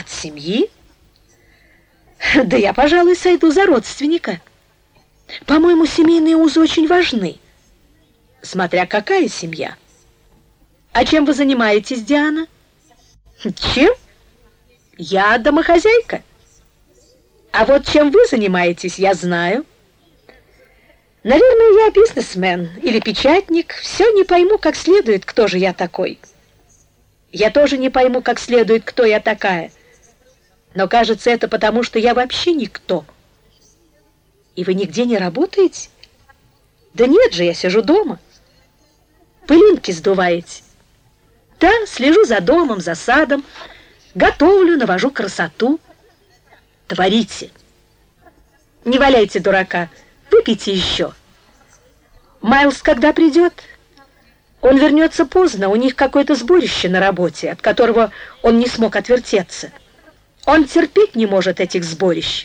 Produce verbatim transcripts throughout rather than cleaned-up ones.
семьи? Да я, пожалуй, сойду за родственника. По-моему, семейные узы очень важны. Смотря какая семья. А чем вы занимаетесь, Диана? Чем? Я домохозяйка. А вот чем вы занимаетесь, я знаю. Наверное, я бизнесмен или печатник. Все не пойму как следует, кто же я такой. Я тоже не пойму как следует, кто я такая. Но кажется, это потому, что я вообще никто. И вы нигде не работаете? Да нет же, я сижу дома. Пылинки сдуваете? Да, слежу за домом, за садом, готовлю, навожу красоту. Творите. Не валяйте дурака. Выпейте еще. Майлз когда придет? Он вернется поздно, у них какое-то сборище на работе, от которого он не смог отвертеться. Он терпеть не может этих сборищ.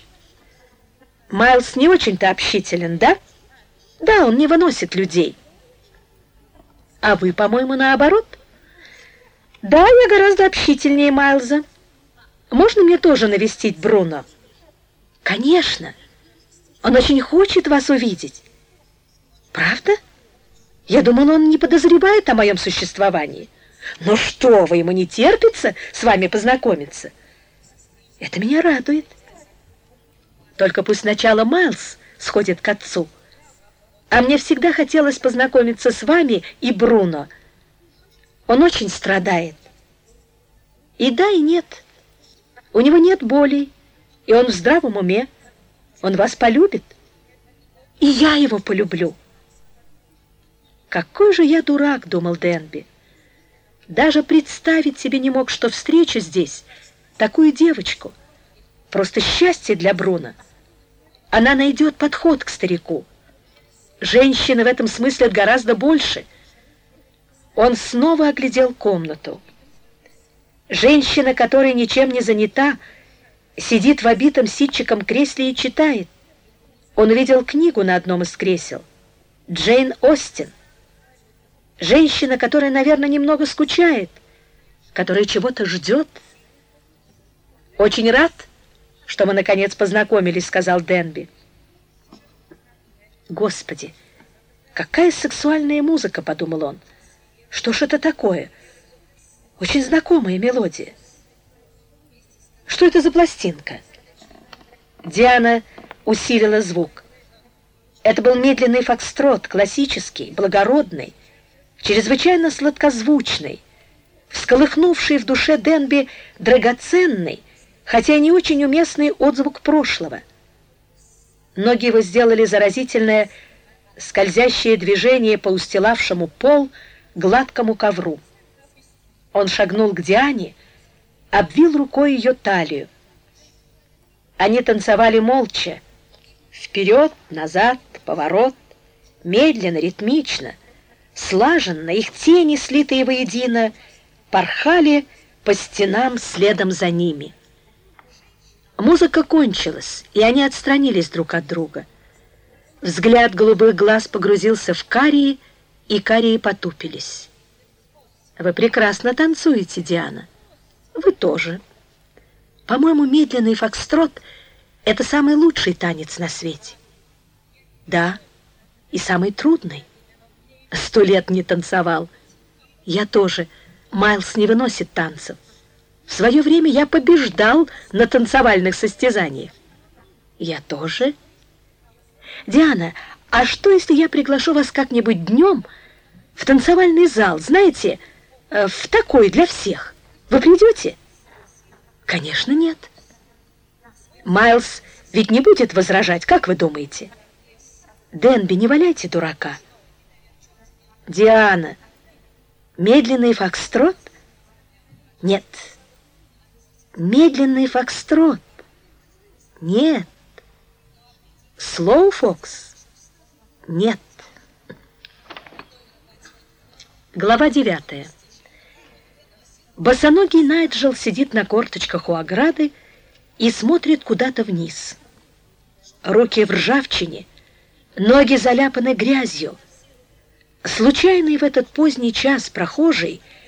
Майлз не очень-то общителен, да? Да, он не выносит людей. А вы, по-моему, наоборот? Да, я гораздо общительнее Майлза. Можно мне тоже навестить Бруно? Конечно. Он очень хочет вас увидеть. Правда? Я думала, он не подозревает о моем существовании. Ну что вы, ему не терпится с вами познакомиться? Это меня радует. Только пусть сначала Майлз сходит к отцу. А мне всегда хотелось познакомиться с вами и Бруно. Он очень страдает. И да, и нет. У него нет болей, и он в здравом уме. Он вас полюбит, и я его полюблю. Какой же я дурак, думал Денби. Даже представить себе не мог, что встречу здесь такую девочку. Просто счастье для Бруно. Она найдет подход к старику. Женщины в этом смысле гораздо больше. Он снова оглядел комнату. Женщина, которая ничем не занята, сидит в обитом ситчиком кресле и читает. Он увидел книгу на одном из кресел. Джейн Остин. Женщина, которая, наверное, немного скучает, которая чего-то ждет. «Очень рад, что мы, наконец, познакомились», — сказал Денби. «Господи, какая сексуальная музыка», — подумал он. «Что ж это такое? Очень знакомая мелодия. Что это за пластинка?» Диана усилила звук. Это был медленный фокстрот, классический, благородный, чрезвычайно сладкозвучный, всколыхнувший в душе Денби драгоценный, хотя и не очень уместный отзвук прошлого. Ноги его сделали заразительное скользящее движение по устилавшему пол гладкому ковру. Он шагнул к Диане, обвил рукой ее талию. Они танцевали молча. Вперед, назад, поворот, медленно, ритмично, слаженно, их тени, слитые воедино, порхали по стенам следом за ними. Музыка кончилась, и они отстранились друг от друга. Взгляд голубых глаз погрузился в карие, и карие потупились. «Вы прекрасно танцуете, Диана. Вы тоже. По-моему, медленный фокстрот — это самый лучший танец на свете». «Да, и самый трудный. Сто лет не танцевал. Я тоже. Майлз не выносит танцев. В свое время я побеждал на танцевальных состязаниях». «Я тоже. Диана, а что, если я приглашу вас как-нибудь днем в танцевальный зал, знаете, в такой для всех? Вы придете?» «Конечно, нет». «Майлз ведь не будет возражать, как вы думаете?» «Денби, не валяйте дурака». «Диана, медленный фокстрот?» «Нет». «Медленный фокстрот?» «Нет». «Слоу фокс?» «Нет». Глава девятая. Босоногий Найджел сидит на корточках у ограды и смотрит куда-то вниз. Руки в ржавчине, ноги заляпаны грязью. Случайный в этот поздний час прохожий